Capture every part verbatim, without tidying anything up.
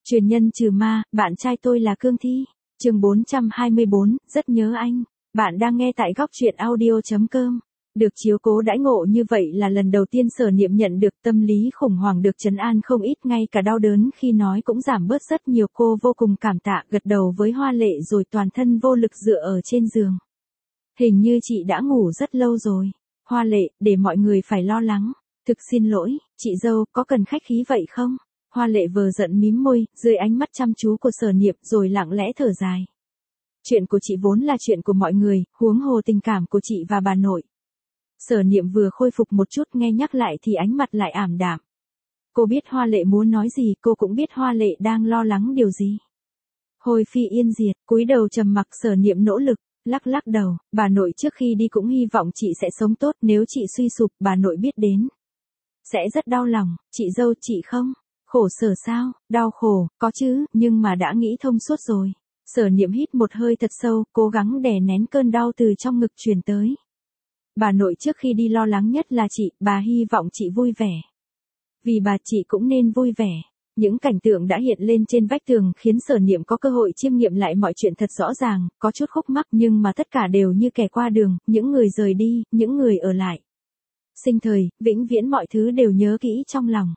Truyền nhân trừ ma, bạn trai tôi là Cương Thi. Chương bốn trăm hai mươi bốn, rất nhớ anh. Bạn đang nghe tại góc truyện audio chấm com. Được chiếu cố đãi ngộ như vậy là lần đầu tiên Sở Niệm nhận được, tâm lý khủng hoảng được trấn an không ít, ngay cả đau đớn khi nói cũng giảm bớt rất nhiều. Cô vô cùng cảm tạ, gật đầu với Hoa Lệ rồi toàn thân vô lực dựa ở trên giường. Hình như chị đã ngủ rất lâu rồi. Hoa Lệ, để mọi người phải lo lắng. Thực xin lỗi, chị dâu, có cần khách khí vậy không? Hoa Lệ vờ giận mím môi, dưới ánh mắt chăm chú của Sở Niệm rồi lặng lẽ thở dài. Chuyện của chị vốn là chuyện của mọi người, huống hồ tình cảm của chị và bà nội. Sở Niệm vừa khôi phục một chút nghe nhắc lại thì ánh mặt lại ảm đạm. Cô biết Hoa Lệ muốn nói gì, cô cũng biết Hoa Lệ đang lo lắng điều gì. Hồi phi yên diệt, cúi đầu trầm mặc. Sở Niệm nỗ lực, lắc lắc đầu, bà nội trước khi đi cũng hy vọng chị sẽ sống tốt, nếu chị suy sụp bà nội biết đến sẽ rất đau lòng. Chị dâu, chị không khổ sở sao? Đau khổ, có chứ, nhưng mà đã nghĩ thông suốt rồi. Sở Niệm hít một hơi thật sâu, cố gắng đè nén cơn đau từ trong ngực truyền tới. Bà nội trước khi đi lo lắng nhất là chị, bà hy vọng chị vui vẻ. Vì bà, chị cũng nên vui vẻ. Những cảnh tượng đã hiện lên trên vách tường khiến Sở Niệm có cơ hội chiêm nghiệm lại mọi chuyện thật rõ ràng, có chút khúc mắc nhưng mà tất cả đều như kẻ qua đường, những người rời đi, những người ở lại. Sinh thời, vĩnh viễn mọi thứ đều nhớ kỹ trong lòng.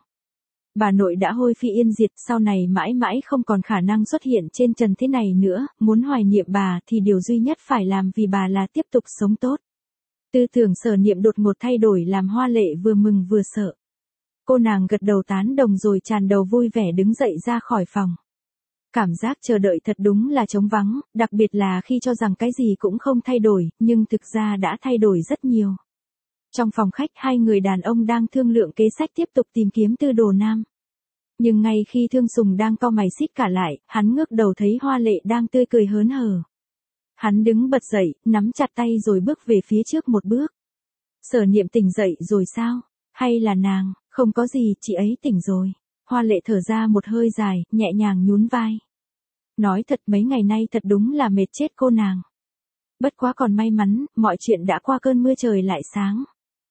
Bà nội đã hôi phi yên diệt, sau này mãi mãi không còn khả năng xuất hiện trên trần thế này nữa, muốn hoài niệm bà thì điều duy nhất phải làm vì bà là tiếp tục sống tốt. Tư tưởng Sở Niệm đột ngột thay đổi làm Hoa Lệ vừa mừng vừa sợ. Cô nàng gật đầu tán đồng rồi tràn đầu vui vẻ đứng dậy ra khỏi phòng. Cảm giác chờ đợi thật đúng là trống vắng, đặc biệt là khi cho rằng cái gì cũng không thay đổi, nhưng thực ra đã thay đổi rất nhiều. Trong phòng khách, hai người đàn ông đang thương lượng kế sách tiếp tục tìm kiếm Tư Đồ Nam. Nhưng ngay khi Thương Sùng đang cau mày xít cả lại, hắn ngước đầu thấy Hoa Lệ đang tươi cười hớn hở. Hắn đứng bật dậy, nắm chặt tay rồi bước về phía trước một bước. Sở Niệm tỉnh dậy rồi sao? Hay là nàng? Không có gì, chị ấy tỉnh rồi. Hoa Lệ thở ra một hơi dài, nhẹ nhàng nhún vai. Nói thật mấy ngày nay thật đúng là mệt chết cô nàng. Bất quá còn may mắn, mọi chuyện đã qua, cơn mưa trời lại sáng.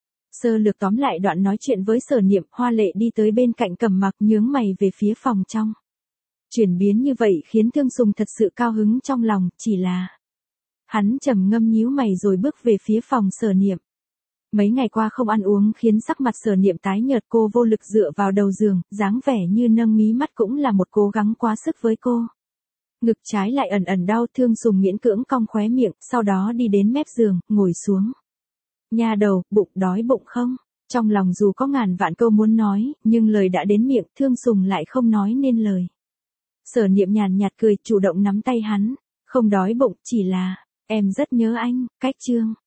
Sơ lược tóm lại đoạn nói chuyện với Sở Niệm, Hoa Lệ đi tới bên cạnh Cẩm Mặc nhướng mày về phía phòng trong. Chuyển biến như vậy khiến Thương Sùng thật sự cao hứng trong lòng, chỉ là... Hắn trầm ngâm nhíu mày rồi bước về phía phòng Sở Niệm. Mấy ngày qua không ăn uống khiến sắc mặt Sở Niệm tái nhợt, cô vô lực dựa vào đầu giường, dáng vẻ như nâng mí mắt cũng là một cố gắng quá sức với cô. Ngực trái lại ẩn ẩn đau. Thương Sùng miễn cưỡng cong khóe miệng, sau đó đi đến mép giường, ngồi xuống. Nha đầu, bụng đói bụng không? Trong lòng dù có ngàn vạn câu muốn nói, nhưng lời đã đến miệng, Thương Sùng lại không nói nên lời. Sở Niệm nhàn nhạt cười, chủ động nắm tay hắn. Không đói bụng, chỉ là, em rất nhớ anh. Cách chương